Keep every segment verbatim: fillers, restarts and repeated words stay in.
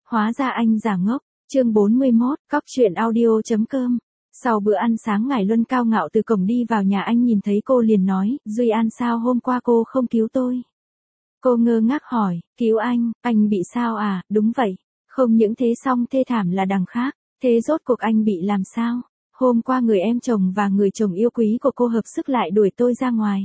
Hóa ra anh giả ngốc. Chương bốn mươi mốt, cóc truyện audio chấm com. Sau bữa ăn sáng Ngải Luân cao ngạo từ cổng đi vào nhà anh nhìn thấy cô liền nói, Duy An sao hôm qua cô không cứu tôi? Cô ngơ ngác hỏi, cứu anh, anh bị sao à, đúng vậy. Không những thế xong thê thảm là đằng khác, thế rốt cuộc anh bị làm sao? Hôm qua người em chồng và người chồng yêu quý của cô hợp sức lại đuổi tôi ra ngoài.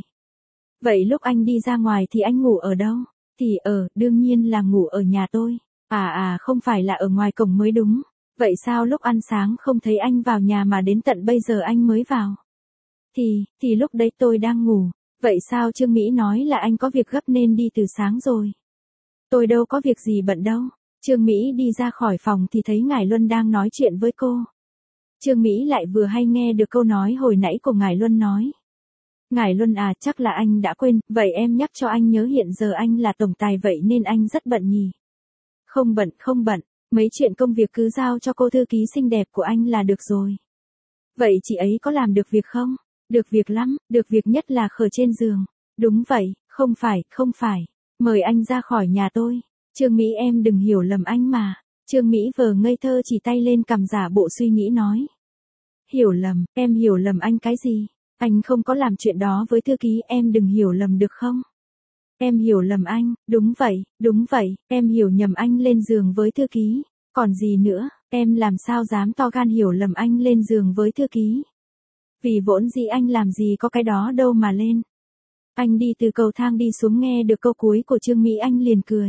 Vậy lúc anh đi ra ngoài thì anh ngủ ở đâu? Thì ở, đương nhiên là ngủ ở nhà tôi. À à không phải là ở ngoài cổng mới đúng. Vậy sao lúc ăn sáng không thấy anh vào nhà mà đến tận bây giờ anh mới vào? Thì, thì lúc đấy tôi đang ngủ. Vậy sao Trương Mỹ nói là anh có việc gấp nên đi từ sáng rồi? Tôi đâu có việc gì bận đâu. Trương Mỹ đi ra khỏi phòng thì thấy Ngải Luân đang nói chuyện với cô. Trương Mỹ lại vừa hay nghe được câu nói hồi nãy của Ngải Luân nói. Ngải Luân à, chắc là anh đã quên, vậy em nhắc cho anh nhớ hiện giờ anh là tổng tài vậy nên anh rất bận nhỉ? Không bận, không bận, mấy chuyện công việc cứ giao cho cô thư ký xinh đẹp của anh là được rồi. Vậy chị ấy có làm được việc không? Được việc lắm, được việc nhất là khờ trên giường. Đúng vậy, không phải, không phải. Mời anh ra khỏi nhà tôi. Trương Mỹ em đừng hiểu lầm anh mà. Trương Mỹ vờ ngây thơ chỉ tay lên cằm giả bộ suy nghĩ nói. Hiểu lầm, em hiểu lầm anh cái gì? Anh không có làm chuyện đó với thư ký, em đừng hiểu lầm được không? Em hiểu lầm anh, đúng vậy, đúng vậy, em hiểu nhầm anh lên giường với thư ký. Còn gì nữa, em làm sao dám to gan hiểu lầm anh lên giường với thư ký? Vì vốn dĩ anh làm gì có cái đó đâu mà lên. Anh đi từ cầu thang đi xuống nghe được câu cuối của Trương Mỹ anh liền cười.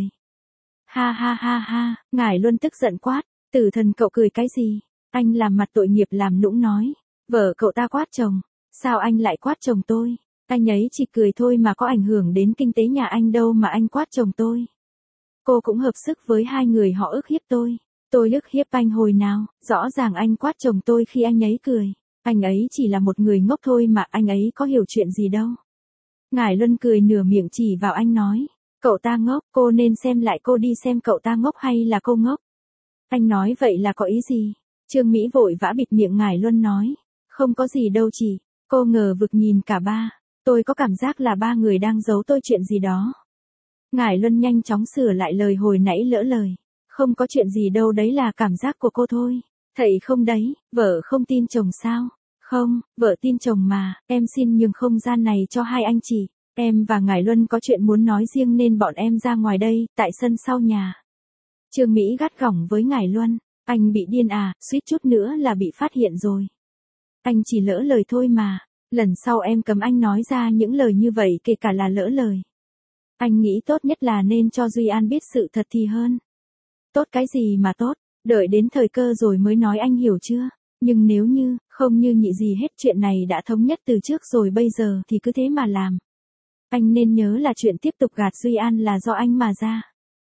Ha ha ha ha, Ngải Luân tức giận quát, tử thần cậu cười cái gì? Anh làm mặt tội nghiệp làm nũng nói. Vợ cậu ta quát chồng, sao anh lại quát chồng tôi? Anh ấy chỉ cười thôi mà có ảnh hưởng đến kinh tế nhà anh đâu mà anh quát chồng tôi. Cô cũng hợp sức với hai người họ ức hiếp tôi. Tôi ức hiếp anh hồi nào, rõ ràng anh quát chồng tôi khi anh ấy cười. Anh ấy chỉ là một người ngốc thôi mà anh ấy có hiểu chuyện gì đâu. Ngải Luân cười nửa miệng chỉ vào anh nói. Cậu ta ngốc, cô nên xem lại cô đi xem cậu ta ngốc hay là cô ngốc. Anh nói vậy là có ý gì? Trương Mỹ vội vã bịt miệng Ngải Luân nói. Không có gì đâu chị. Cô ngờ vực nhìn cả ba. Tôi có cảm giác là ba người đang giấu tôi chuyện gì đó. Ngải Luân nhanh chóng sửa lại lời hồi nãy lỡ lời. Không có chuyện gì đâu, đấy là cảm giác của cô thôi. Thầy không đấy, vợ không tin chồng sao? Không, vợ tin chồng mà, em xin nhường không gian này cho hai anh chị. Em và Ngải Luân có chuyện muốn nói riêng nên bọn em ra ngoài đây, tại sân sau nhà. Trương Mỹ gắt gỏng với Ngải Luân. Anh bị điên à, suýt chút nữa là bị phát hiện rồi. Anh chỉ lỡ lời thôi mà. Lần sau em cấm anh nói ra những lời như vậy kể cả là lỡ lời. Anh nghĩ tốt nhất là nên cho Duy An biết sự thật thì hơn. Tốt cái gì mà tốt, đợi đến thời cơ rồi mới nói, anh hiểu chưa? Nhưng nếu như, không như nhị gì hết, chuyện này đã thống nhất từ trước rồi, bây giờ thì cứ thế mà làm. Anh nên nhớ là chuyện tiếp tục gạt Duy An là do anh mà ra.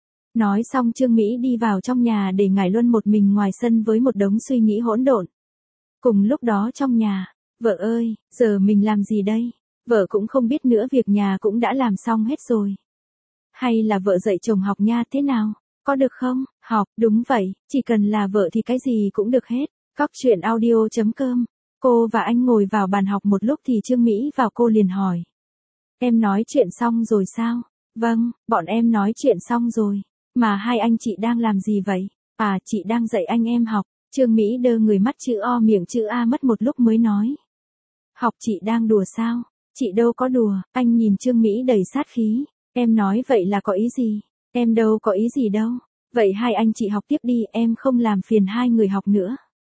Nói xong Trương Mỹ đi vào trong nhà để Ngải Luân một mình ngoài sân với một đống suy nghĩ hỗn độn. Cùng lúc đó trong nhà, vợ ơi, giờ mình làm gì đây? Vợ cũng không biết nữa, việc nhà cũng đã làm xong hết rồi. Hay là vợ dạy chồng học nha, thế nào? Có được không? Học, đúng vậy, chỉ cần là vợ thì cái gì cũng được hết. Cóc truyện audio chấm com. Cô và anh ngồi vào bàn học một lúc thì Trương Mỹ vào, cô liền hỏi. Em nói chuyện xong rồi sao? Vâng, bọn em nói chuyện xong rồi. Mà hai anh chị đang làm gì vậy? À, chị đang dạy anh em học. Trương Mỹ đơ người, mắt chữ O miệng chữ A, mất một lúc mới nói. Học, chị đang đùa sao? Chị đâu có đùa. Anh nhìn Trương Mỹ đầy sát khí. Em nói vậy là có ý gì? Em đâu có ý gì đâu. Vậy hai anh chị học tiếp đi, em không làm phiền hai người học nữa.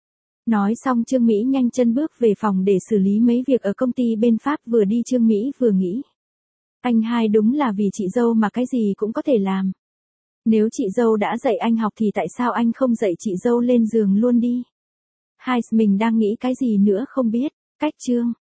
Nói xong Trương Mỹ nhanh chân bước về phòng để xử lý mấy việc ở công ty bên Pháp. Vừa đi Trương Mỹ vừa nghĩ. Anh hai đúng là vì chị dâu mà cái gì cũng có thể làm. Nếu chị dâu đã dạy anh học thì tại sao anh không dạy chị dâu lên giường luôn đi? Hai mình đang nghĩ cái gì nữa không biết. Cách chương